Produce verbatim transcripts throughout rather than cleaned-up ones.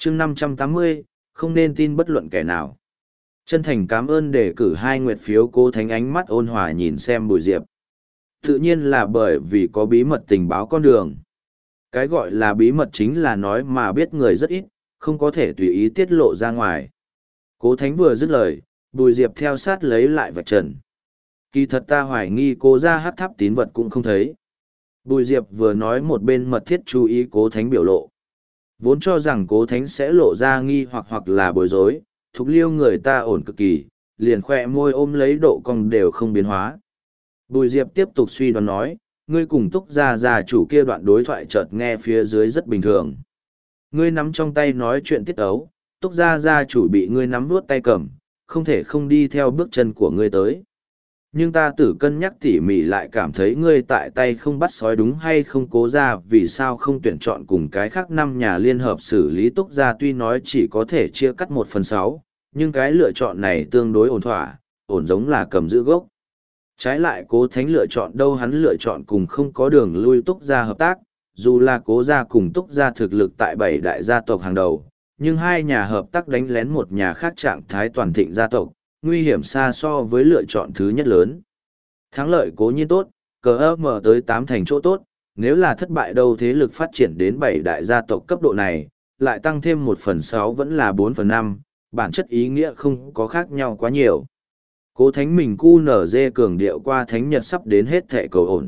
chương năm trăm tám mươi, không nên tin bất luận kẻ nào. Chân thành cảm ơn đề cử hai nguyệt phiếu. Cố Thánh ánh mắt ôn hòa nhìn xem Bùi Diệp. Tự nhiên là bởi vì có bí mật tình báo con đường. Cái gọi là bí mật chính là nói mà biết người rất ít, không có thể tùy ý tiết lộ ra ngoài. Cố Thánh vừa dứt lời, Bùi Diệp theo sát lấy lại vạch trần. Kỳ thật ta hoài nghi Cố gia hát tháp tín vật cũng không thấy. Bùi Diệp vừa nói một bên mật thiết chú ý Cố Thánh biểu lộ. Vốn cho rằng Cố Thánh sẽ lộ ra nghi hoặc hoặc là bối rối, thục liêu người ta ổn cực kỳ, liền khoe môi ôm lấy độ cong đều không biến hóa. Bùi Diệp tiếp tục suy đoán nói, ngươi cùng Túc gia gia chủ kia đoạn đối thoại chợt nghe phía dưới rất bình thường. Ngươi nắm trong tay nói chuyện tiết ấu, Túc gia gia chủ bị ngươi nắm vuốt tay cầm, không thể không đi theo bước chân của ngươi tới. Nhưng ta tử cân nhắc tỉ mỉ lại cảm thấy ngươi tại tay không bắt sói đúng hay không. Cố ra vì sao không tuyển chọn cùng cái khác năm nhà liên hợp xử lý. Túc gia tuy nói chỉ có thể chia cắt một phần sáu, nhưng cái lựa chọn này tương đối ổn thỏa, ổn giống là cầm giữ gốc. Trái lại Cố Thánh lựa chọn đâu, hắn lựa chọn cùng không có đường lui Túc gia hợp tác, dù là Cố gia cùng Túc gia thực lực tại bảy đại gia tộc hàng đầu, nhưng hai nhà hợp tác đánh lén một nhà khác trạng thái toàn thịnh gia tộc, nguy hiểm xa so với lựa chọn thứ nhất lớn. Thắng lợi cố nhiên tốt, cờ ơ mở tới tám thành chỗ tốt, nếu là thất bại đâu thế lực phát triển đến bảy đại gia tộc cấp độ này, lại tăng thêm một phần sáu vẫn là bốn phần năm, bản chất ý nghĩa không có khác nhau quá nhiều. Cố Thánh mình cu nở dê cường điệu qua Thánh Nhật sắp đến hết thệ cầu ổn.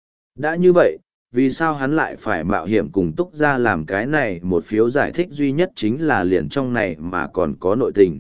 Đã như vậy, vì sao hắn lại phải mạo hiểm cùng Túc gia làm cái này? Một phiếu giải thích duy nhất chính là liền trong này mà còn có nội tình.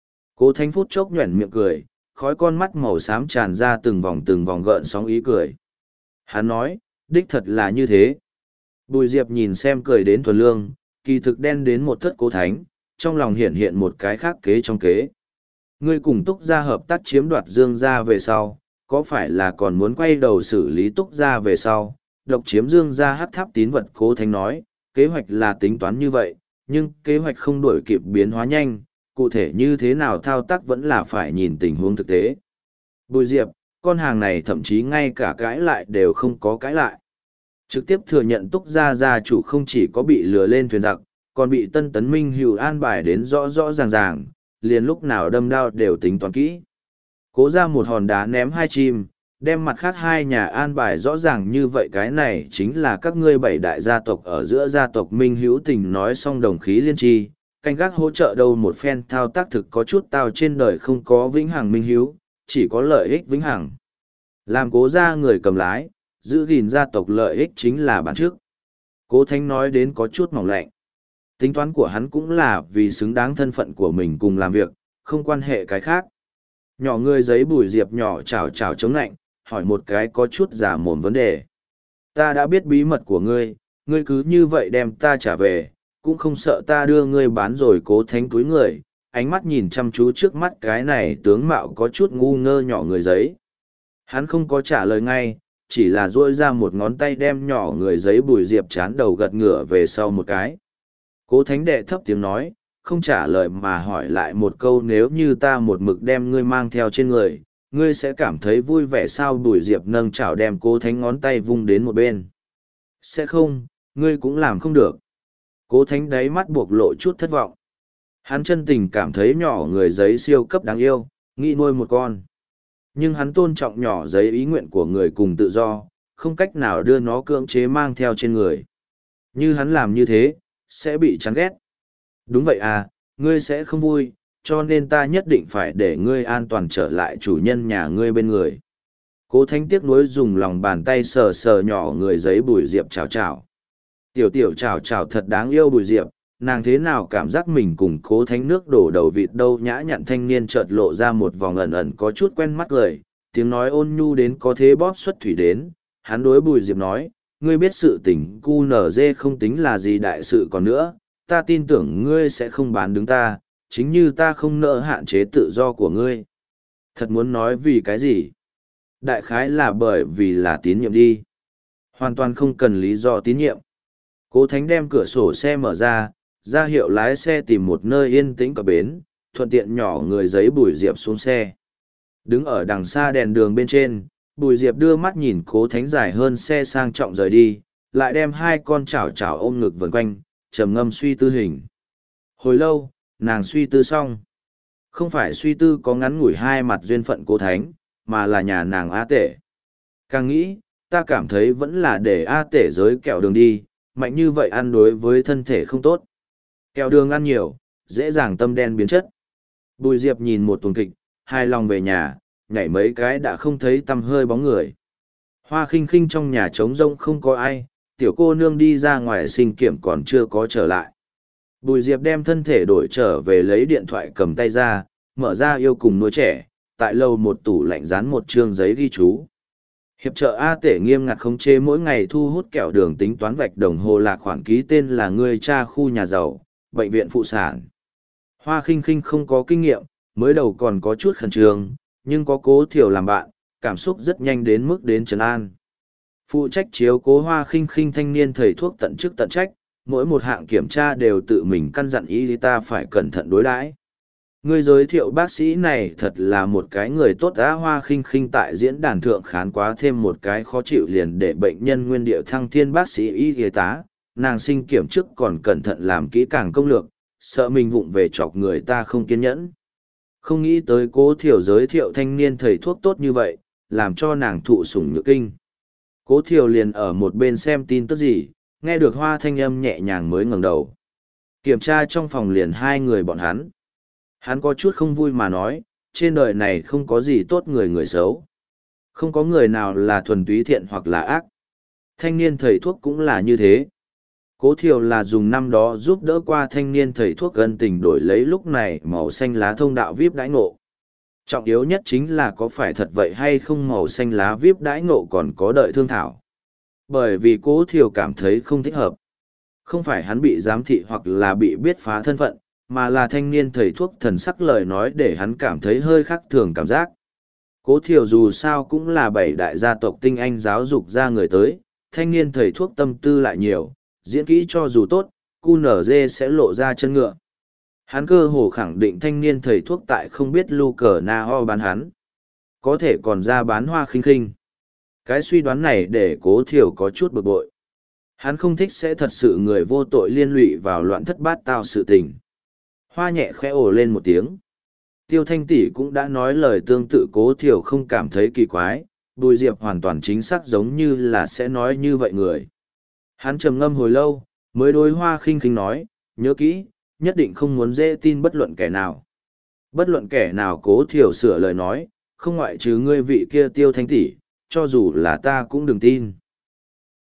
Cố Thánh phút chốc nhuẩn miệng cười, khói con mắt màu xám tràn ra từng vòng từng vòng gợn sóng ý cười. Hắn nói, đích thật là như thế. Bùi Diệp nhìn xem cười đến thuần lương, kỳ thực đen đến một thất Cố Thánh, trong lòng hiện hiện một cái khác kế trong kế. Ngươi cùng Túc gia hợp tác chiếm đoạt Dương gia về sau, có phải là còn muốn quay đầu xử lý Túc gia về sau, độc chiếm Dương gia hắc tháp tín vật? Cố Thánh nói, kế hoạch là tính toán như vậy, nhưng kế hoạch không đổi kịp biến hóa nhanh, cụ thể như thế nào thao tác vẫn là phải nhìn tình huống thực tế. Bùi Diệp, con hàng này thậm chí ngay cả cãi lại đều không có cãi lại. Trực tiếp thừa nhận Túc gia gia chủ không chỉ có bị lừa lên thuyền giặc, còn bị Tân Tấn Minh Hữu an bài đến rõ rõ ràng ràng, liền lúc nào đâm đao đều tính toán kỹ. Cố ra một hòn đá ném hai chim, đem mặt khác hai nhà an bài rõ ràng như vậy. Cái này chính là các ngươi bảy đại gia tộc ở giữa gia tộc Minh Hữu tình nói xong đồng khí liên tri, canh gác hỗ trợ đâu một phen thao tác thực có chút tao. Trên đời không có vĩnh hằng minh hiếu, chỉ có lợi ích vĩnh hằng. Làm Cố gia người cầm lái, giữ gìn gia tộc lợi ích chính là bản trước. Cố Thánh nói đến có chút mỏng lạnh. Tính toán của hắn cũng là vì xứng đáng thân phận của mình cùng làm việc, không quan hệ cái khác. Nhỏ người giấy Bùi Diệp nhỏ chào chào chống lạnh, hỏi một cái có chút giả mồm vấn đề. Ta đã biết bí mật của ngươi, ngươi cứ như vậy đem ta trả về, cũng không sợ ta đưa ngươi bán rồi. Cố Thánh túi người, ánh mắt nhìn chăm chú trước mắt cái này tướng mạo có chút ngu ngơ nhỏ người giấy. Hắn không có trả lời ngay, chỉ là duỗi ra một ngón tay đem nhỏ người giấy Bùi Diệp chán đầu gật ngửa về sau một cái. Cố Thánh đệ thấp tiếng nói, không trả lời mà hỏi lại một câu, nếu như ta một mực đem ngươi mang theo trên người, ngươi sẽ cảm thấy vui vẻ sao? Bùi Diệp nâng chảo đem Cố Thánh ngón tay vung đến một bên. Sẽ không, ngươi cũng làm không được. Cố Thánh đáy mắt buộc lộ chút thất vọng. Hắn chân tình cảm thấy nhỏ người giấy siêu cấp đáng yêu, nghĩ nuôi một con. Nhưng hắn tôn trọng nhỏ giấy ý nguyện của người cùng tự do, không cách nào đưa nó cưỡng chế mang theo trên người. Như hắn làm như thế, sẽ bị chán ghét. Đúng vậy à, ngươi sẽ không vui, cho nên ta nhất định phải để ngươi an toàn trở lại chủ nhân nhà ngươi bên người. Cố Thánh tiếc nuối dùng lòng bàn tay sờ sờ nhỏ người giấy Bùi Diệp chào chào. Tiểu tiểu chào chào thật đáng yêu. Bùi Diệp, nàng thế nào cảm giác mình cùng Cố Thánh nước đổ đầu vịt đâu? Nhã nhặn thanh niên chợt lộ ra một vòng ẩn ẩn có chút quen mắt cười, tiếng nói ôn nhu đến có thế bóp xuất thủy đến. Hắn đối Bùi Diệp nói, ngươi biết sự tình cu nở dê không tính là gì đại sự, còn nữa, ta tin tưởng ngươi sẽ không bán đứng ta, chính như ta không nỡ hạn chế tự do của ngươi. Thật muốn nói vì cái gì? Đại khái là bởi vì là tín nhiệm đi. Hoàn toàn không cần lý do tín nhiệm. Cố Thánh đem cửa sổ xe mở ra, ra hiệu lái xe tìm một nơi yên tĩnh cập bến, thuận tiện nhỏ người giấy Bùi Diệp xuống xe. Đứng ở đằng xa đèn đường bên trên, Bùi Diệp đưa mắt nhìn Cố Thánh dài hơn xe sang trọng rời đi, lại đem hai con chảo chảo ôm ngực vần quanh, trầm ngâm suy tư hình. Hồi lâu, nàng suy tư xong. Không phải suy tư có ngắn ngủi hai mặt duyên phận cố thánh, mà là nhà nàng A Tể. Càng nghĩ, ta cảm thấy vẫn là để A Tể giới kẹo đường đi, mạnh như vậy ăn đối với thân thể không tốt. Kẹo đường ăn nhiều, dễ dàng tâm đen biến chất. Bùi Diệp nhìn một tuần kịch, hài lòng về nhà, nhảy mấy cái đã không thấy tăm hơi bóng người. Hoa khinh khinh trong nhà trống rông không có ai, tiểu cô nương đi ra ngoài sinh kiểm còn chưa có trở lại. Bùi Diệp đem thân thể đổi trở về lấy điện thoại cầm tay ra, mở ra yêu cùng nuôi trẻ, tại lầu một tủ lạnh dán một chương giấy ghi chú. Hiệp trợ A Tể nghiêm ngặt khống chế mỗi ngày thu hút kẹo đường tính toán vạch đồng hồ là khoản ký tên là người cha khu nhà giàu, bệnh viện phụ sản. Hoa khinh khinh không có kinh nghiệm, mới đầu còn có chút khẩn trương, nhưng có Cố Thiều làm bạn, cảm xúc rất nhanh đến mức đến trấn an. Phụ trách chiếu cố Hoa khinh khinh thanh niên thầy thuốc tận chức tận trách, mỗi một hạng kiểm tra đều tự mình căn dặn y ta phải cẩn thận đối đãi. Người giới thiệu bác sĩ này thật là một cái người tốt á. Hoa khinh khinh tại diễn đàn thượng khán quá thêm một cái khó chịu liền để bệnh nhân nguyên địa thăng thiên bác sĩ y y tá, nàng sinh kiểm trước còn cẩn thận làm kỹ càng công lược, sợ mình vụng về chọc người ta không kiên nhẫn. Không nghĩ tới Cố Thiều giới thiệu thanh niên thầy thuốc tốt như vậy, làm cho nàng thụ sủng nhược kinh. Cố Thiều liền ở một bên xem tin tức gì, nghe được Hoa thanh âm nhẹ nhàng mới ngẩng đầu. Kiểm tra trong phòng liền hai người bọn hắn. Hắn có chút không vui mà nói, trên đời này không có gì tốt người người xấu. Không có người nào là thuần túy thiện hoặc là ác. Thanh niên thầy thuốc cũng là như thế. Cố Thiều là dùng năm đó giúp đỡ qua thanh niên thầy thuốc ân tình đổi lấy lúc này màu xanh lá thông đạo víp đãi ngộ. Trọng yếu nhất chính là có phải thật vậy hay không màu xanh lá víp đãi ngộ còn có đợi thương thảo. Bởi vì Cố Thiều cảm thấy không thích hợp. Không phải hắn bị giám thị hoặc là bị biết phá thân phận, mà là thanh niên thầy thuốc thần sắc lời nói để hắn cảm thấy hơi khác thường cảm giác. Cố Thiều dù sao cũng là bảy đại gia tộc tinh anh giáo dục ra người tới, thanh niên thầy thuốc tâm tư lại nhiều, diễn kỹ cho dù tốt, cu nở dê sẽ lộ ra chân ngựa. Hắn cơ hồ khẳng định thanh niên thầy thuốc tại không biết lu cờ na ho bán hắn. Có thể còn ra bán Hoa khinh khinh. Cái suy đoán này để Cố Thiều có chút bực bội. Hắn không thích sẽ thật sự người vô tội liên lụy vào loạn thất bát tao sự tình. Hoa nhẹ khẽ ồ lên một tiếng. Tiêu Thanh tỷ cũng đã nói lời tương tự, Cố Thiều không cảm thấy kỳ quái, Bùi Diệp hoàn toàn chính xác giống như là sẽ nói như vậy người. Hắn trầm ngâm hồi lâu, mới đối Hoa khinh khinh nói, nhớ kỹ, nhất định không muốn dễ tin bất luận kẻ nào. Bất luận kẻ nào. Cố Thiều sửa lời nói, không ngoại trừ ngươi vị kia Tiêu Thanh tỷ, cho dù là ta cũng đừng tin.